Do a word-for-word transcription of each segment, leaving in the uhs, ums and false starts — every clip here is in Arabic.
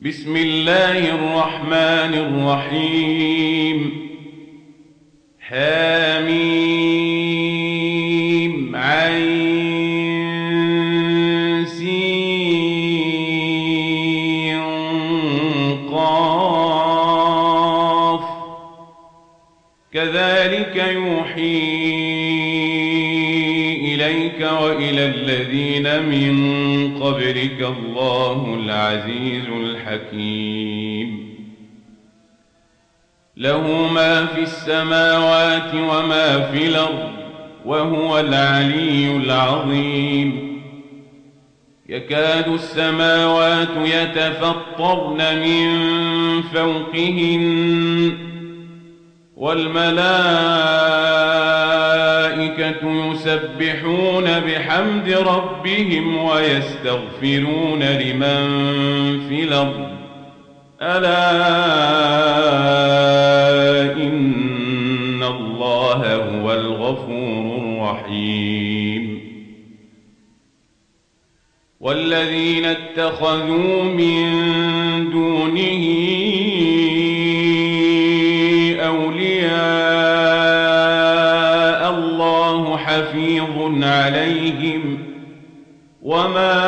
بسم الله الرحمن الرحيم. حميم عين سين قاف كذلك يوحي إليك وإلى الذين من قبلك الله العزيز الحكيم. له ما في السماوات وما في الأرض وهو العلي العظيم. يكاد السماوات يتفطرن من فوقهن والملائكة يسبحون بحمد ربهم ويستغفرون لمن في الأرض ألا إن الله هو الغفور الرحيم. والذين اتخذوا من دونه أولياء الله حفيظ عليهم وما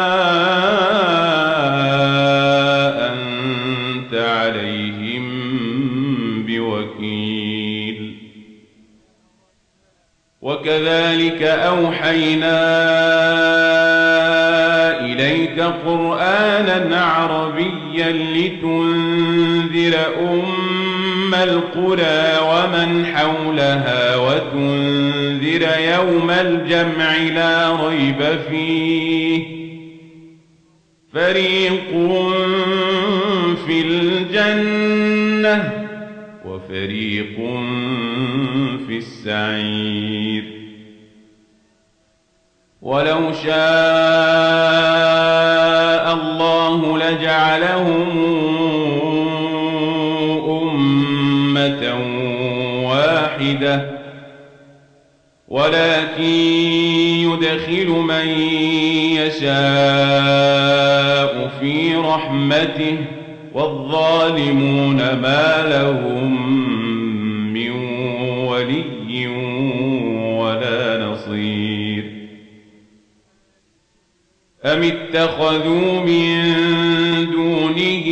أنت عليهم بوكيل. وكذلك أوحينا إليك قرآنا عربيا لتنذر أم القرى ومن حولها وتنذر يوم الجمع لا ريب فيه فريق في الجنة وفريق في السعير. ولو شاء الله لجعلهم أمة واحدة ولكن يدخل من يشاء في رحمته والظالمون ما لهم من ولي ولا نصير. أم اتخذوا من دونه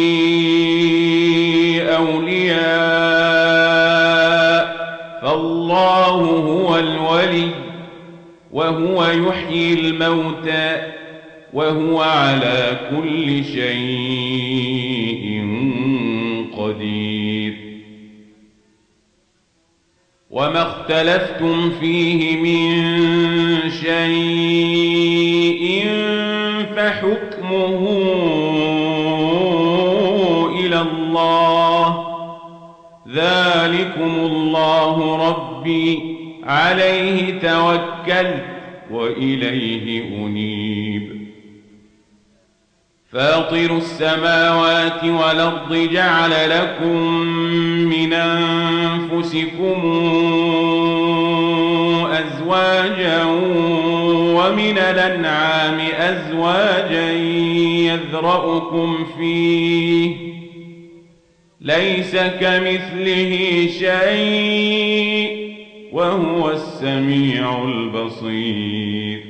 أولياء فالله هو الولي وهو يحيي الموتى وهو على كل شيء قدير. وما اختلفتم فيه من شيء فحكمه إلى الله ذلكم الله ربي عليه توكلت وإليه أنيب. فاطر السماوات والأرض جعل لكم من أنفسكم أزواجا ومن الأنعام أزواجا يذرأكم فيه ليس كمثله شيء وهو السميع البصير.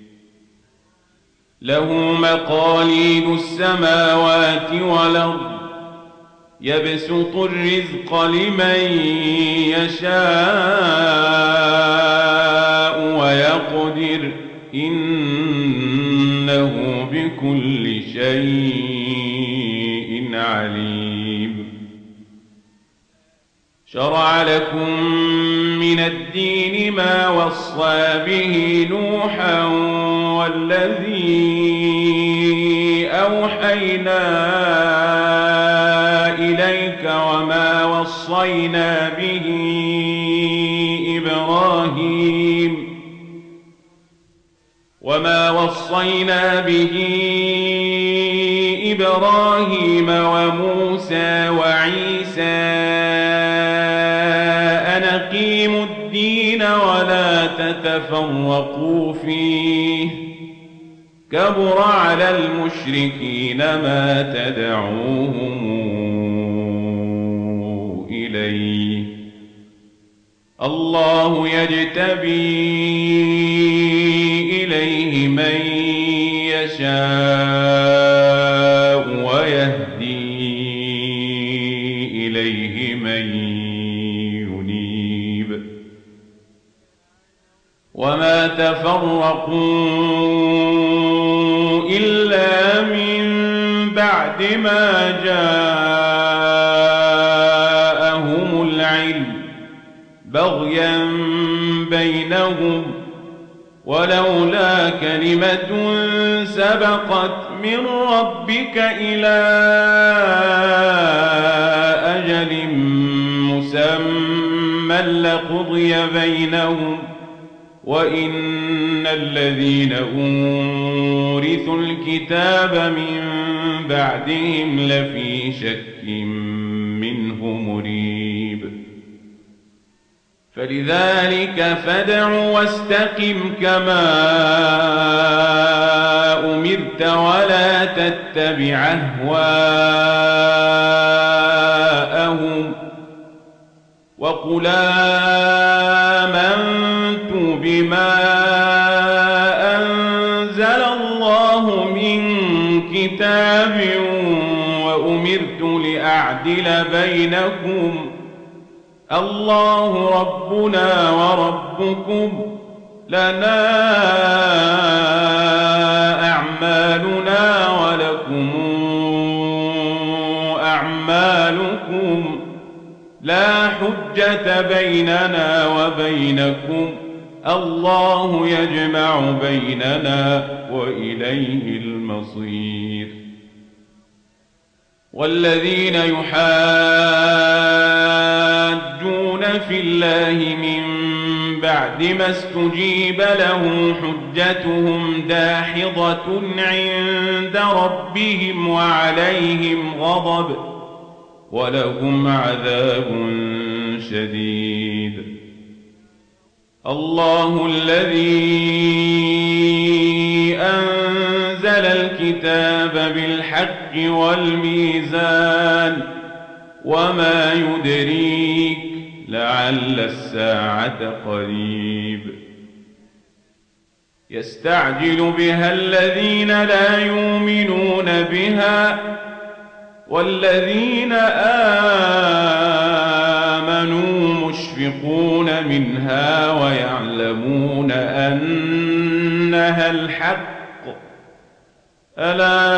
له مقاليد السماوات والأرض يبسط الرزق لمن يشاء ويقدر إنه بكل شيء عليم. شرع لكم من الدين ما وصى به نوحا والذي أوحينا إليك وما وصينا به إبراهيم وما وصينا به إبراهيم وموسى وعيسى أن أقيموا الدين ولا تتفرقوا فيه كبر على المشركين ما تدعوهم إليه الله يجتبي إليه من يشاء ويهدي إليه من ينيب وما تفرقوا إلا من بعد ما جاءهم العلم بغيا بينهم ولولا كلمة سبقت من ربك إلى أجل مسمى لقضي بينهم وإن الذين أورثوا الكتاب من بعدهم لفي شك منه مريب فلذلك فادع واستقم كما أمرت ولا تتبع أهواءهم وقل آمنت بما أنزل الله من كتاب وأمرت لأعدل بينكم الله ربنا وربكم لنا أعمالنا ولكم أعمالكم لا حجة بيننا وبينكم الله يجمع بيننا وإليه المصير والذين يحاجون في الله من بعد ما استجيب له حجتهم داحضة عند ربهم وعليهم غضب ولهم عذاب شديد الله الذي أنزل الكتاب بالحق والميزان وما يدريك لعل الساعة قريب يستعجل بها الذين لا يؤمنون بها والذين آمنوا مشفقون منها ويعلمون أنها الحق ألا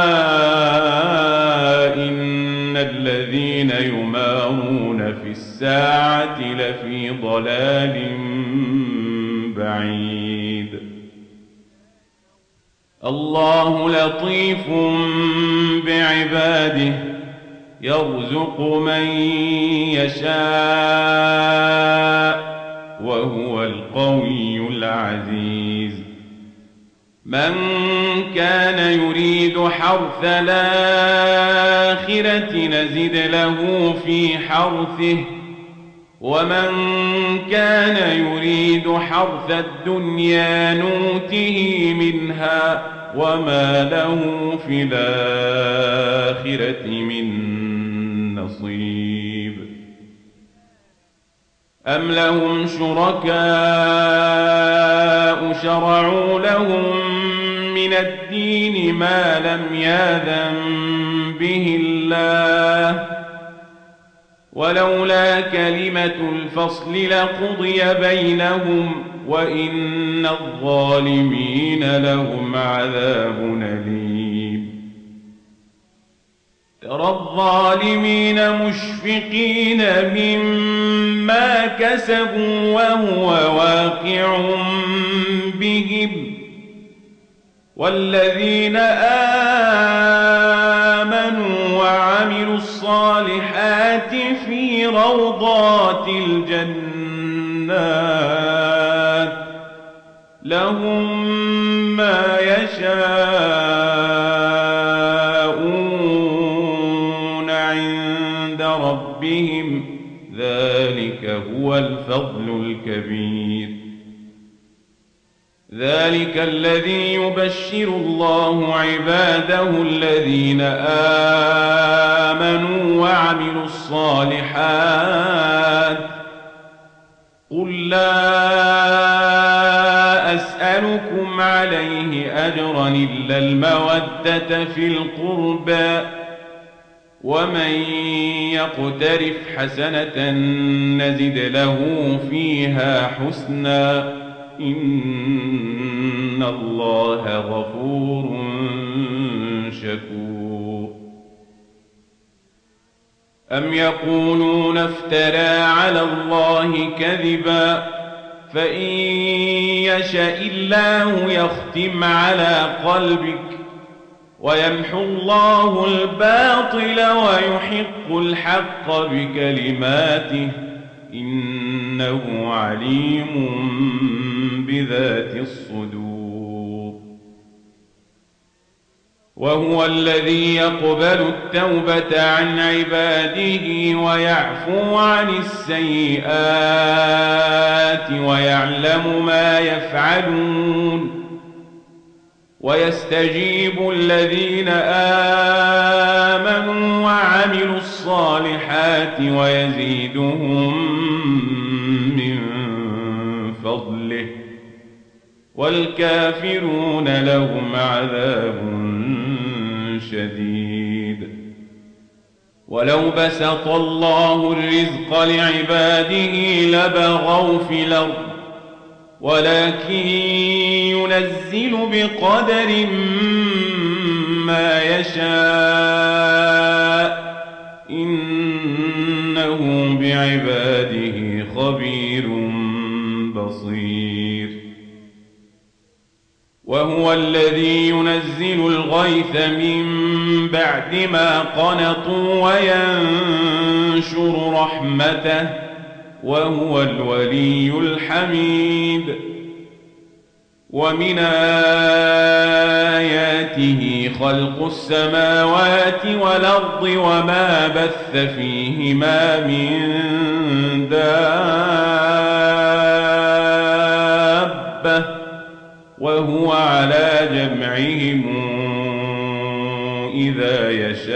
إن الذين يمارون في الساعة لفي ضلال بعيد الله لطيف بعباده يرزق من يشاء وهو القوي العزيز من كان يريد حرث الآخرة نزد له في حرثه ومن كان يريد حرث الدنيا نوته منها وما له في الآخرة من نصيب أم لهم شركاء شرعوا لهم من الدين ما لم يأذن به الله ولولا كلمة الفصل لقضي بينهم وإن الظالمين لهم عذاب أليم ترى الظالمين مشفقين مما كسبوا وهو واقع بهم والذين آمنوا وعملوا الصالحات في روضات الجنات لهم ما يشاءون عند ربهم ذلك هو الفضل الكبير ذلك الذي يبشر الله عباده الذين آمنوا وعملوا الصالحات قل لا أسألكم عليه أجرا إلا المودة في القربى ومن يقترف حسنة نزد له فيها حسنا إن الله غفور شكور أم يقولون افترى على الله كذبا فإن يشاء الله يختم على قلبك ويمحو الله الباطل ويحق الحق بكلماته إنه عليم بذات الصدور وهو الذي يقبل التوبة عن عباده ويعفو عن السيئات ويعلم ما يفعلون ويستجيب الذين آمنوا وعملوا الصالحات ويزيدهم من فضله والكافرون لهم عذاب شديد ولو بسط الله الرزق لعباده لبغوا في الأرض ولكن ينزل بقدر ما يشاء إنه بعباده خبير بصير وهو الذي ينزل الغيث من بعد ما قنطوا وينشر رحمته وهو الولي الحميد ومن آياته خلق السماوات والأرض وما بث فيهما من دابة وهو على جمعهم إذا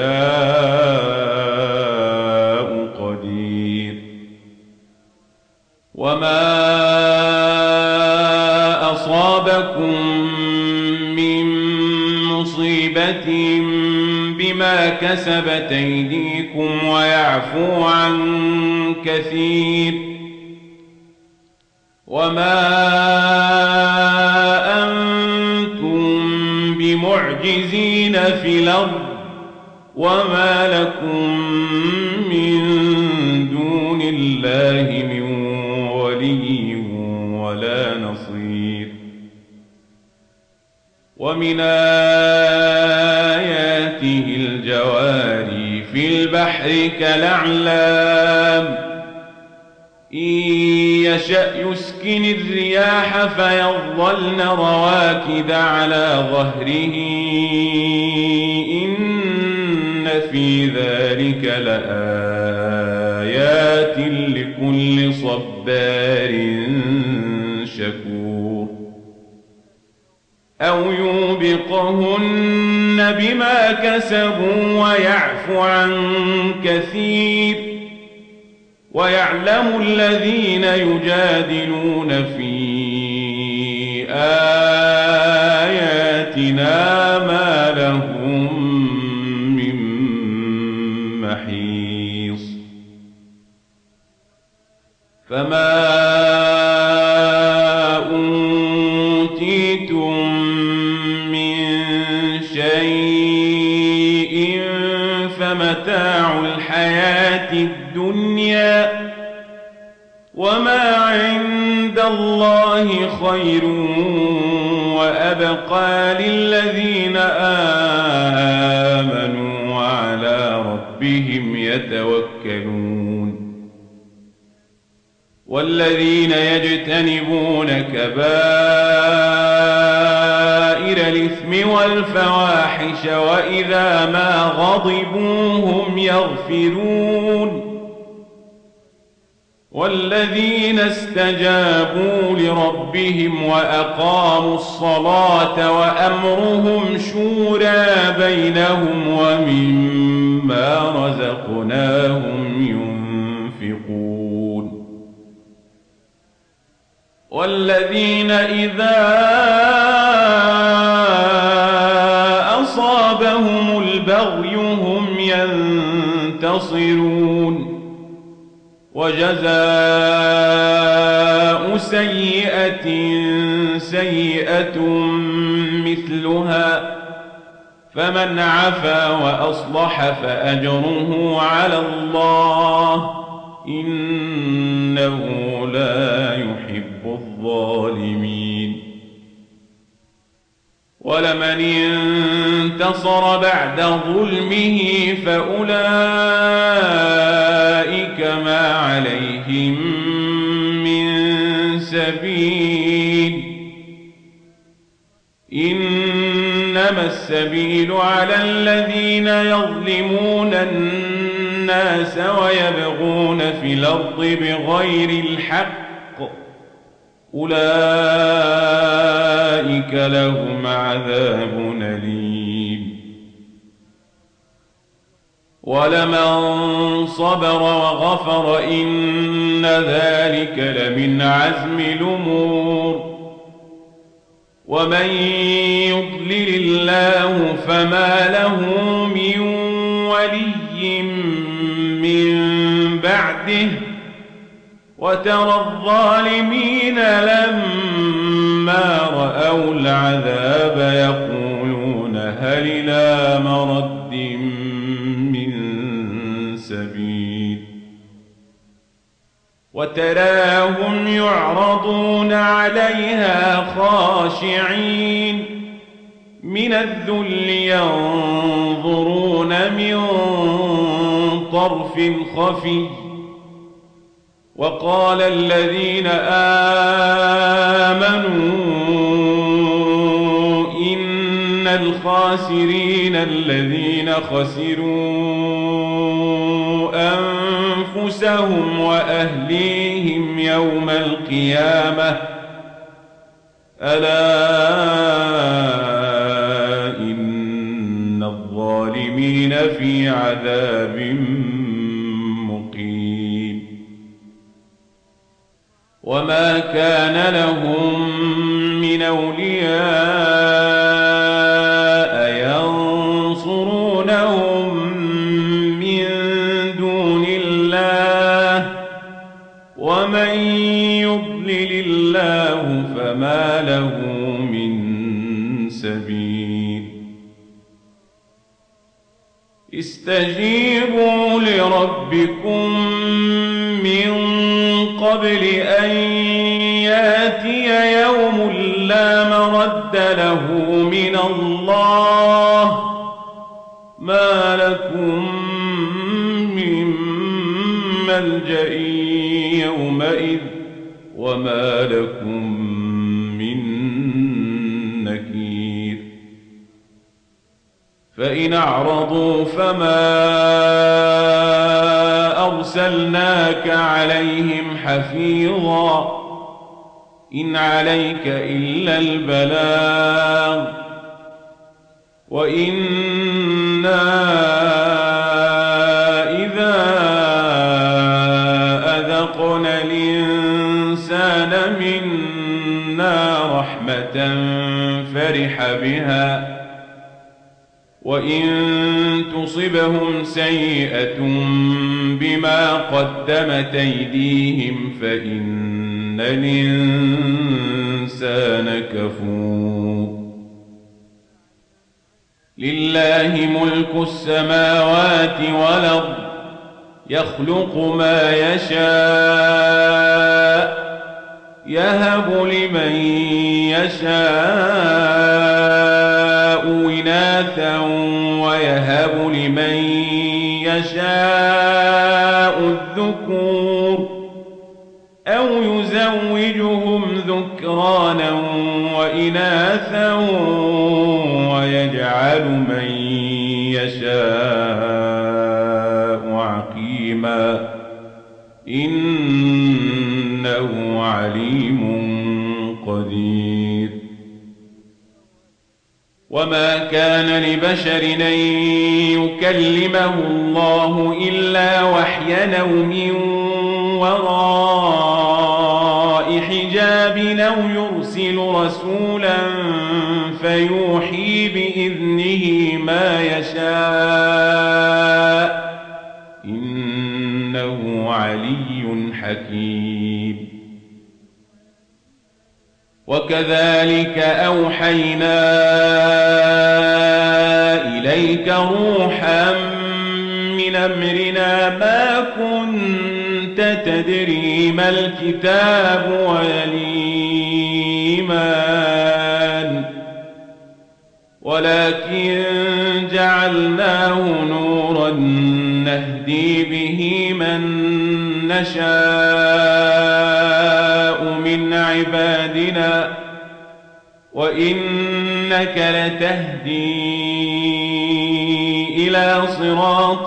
يشاء قدير وما أصابكم من مصيبة بما كسبت أيديكم ويعفو عن كثير وما أنتم بمعجزين في الأرض وما لكم من دون الله من ولي ولا نصير ومن آياته الجواري في البحر كالأعلام إن يشأ يسكن الرياح فيظلن رواكد على ظهره إن في ذلك لآيات لكل صبار شكور أو يوبقهن بما كسبوا ويعفو عن كثير ويعلم الذين يجادلون في آياتنا ما لهم من محيص فما أوتيتم من شيء فمتاع الحياة الدنيا وما عند الله خير وأبقى للذين آمنوا وعلى ربهم يتوكلون والذين يجتنبون كبائر الإثم والفواحش وإذا ما غضبوا هم يغفرون والذين استجابوا لربهم وأقاموا الصلاة وأمرهم شورى بينهم ومما رزقناهم ينفقون والذين إذا أصابهم البغي هم ينتصرون وجزاء سيئة سيئة مثلها فمن عفا وأصلح فأجره على الله إنه لا يحب الظالمين ولمن انتصر بعد ظلمه فأولئك ما عليهم من سبيل إنما السبيل على الذين يظلمون الناس ويبغون في الأرض بغير الحق أولئك لهم عذاب أليم ولمن صبر وغفر إن ذلك لمن عزم الأمور ومن يضلل الله فما له من ولي من بعده وترى الظالمين لما رأوا العذاب يقولون هل إلى مرد من سبيل وتراهم يعرضون عليها خاشعين من الذل ينظرون من طرف خفي وقال الذين آمنوا إن الخاسرين الذين خسروا أنفسهم وأهليهم يوم القيامة ألا إن الظالمين في عذاب وما كان لهم من أولياء ينصرونهم من دون الله ومن يضلل الله فما له من سبيل استجيبوا لربكم من قبل أن يأتي يوم لا مرد له من الله ما لكم من ملجأ يومئذ وما لكم من نكير فإن أعرضوا فما أرسلناك عليهم حفيظا إن عليك إلا البلاغ وإنا إذا أذقنا الإنسان منا رحمة فرح بها وإن تصبهم سيئة بما قدمت أيديهم فإن الإنسان كفور لله ملك السماوات والأرض يخلق ما يشاء يهب لمن يشاء إناثا ويهب لمن يشاء الذكور أو يزوجهم ذكرانا وإناثا ويجعل من يشاء عقيما إن عليم قدير. وما كان لبشر أن يكلمه الله إلا وحيا أو من وراء حجاب أو يرسل رسولا فيوحي بإذنه ما يشاء إنه علي حكيم. وكذلك أوحينا إليك روحا من أمرنا ما كنت تدري ما الكتاب ولا الإيمان ولكن جعلناه نورا نهدي به من نشاء من عبادنا وإنك لتهدي إلى صراط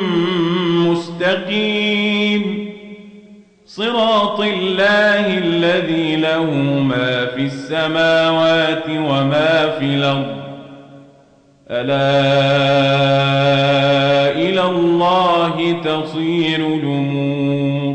مستقيم صراط الله الذي له ما في السماوات وما في الأرض ألا إلى الله تصير الأمور.